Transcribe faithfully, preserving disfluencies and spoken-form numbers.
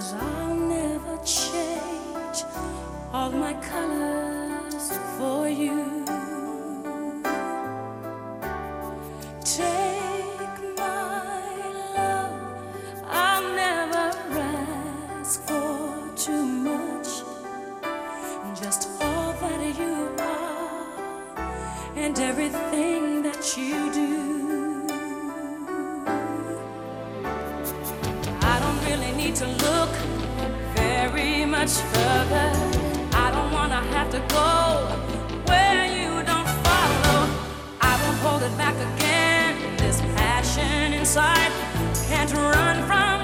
'cause I'll never change all my colors for you. Take my love, I'll never ask for too much, just all that you are and everything that you do. I don't really need to look very much further. I don't wanna have to go where you don't follow. I won't hold it back again. This passion inside can't run from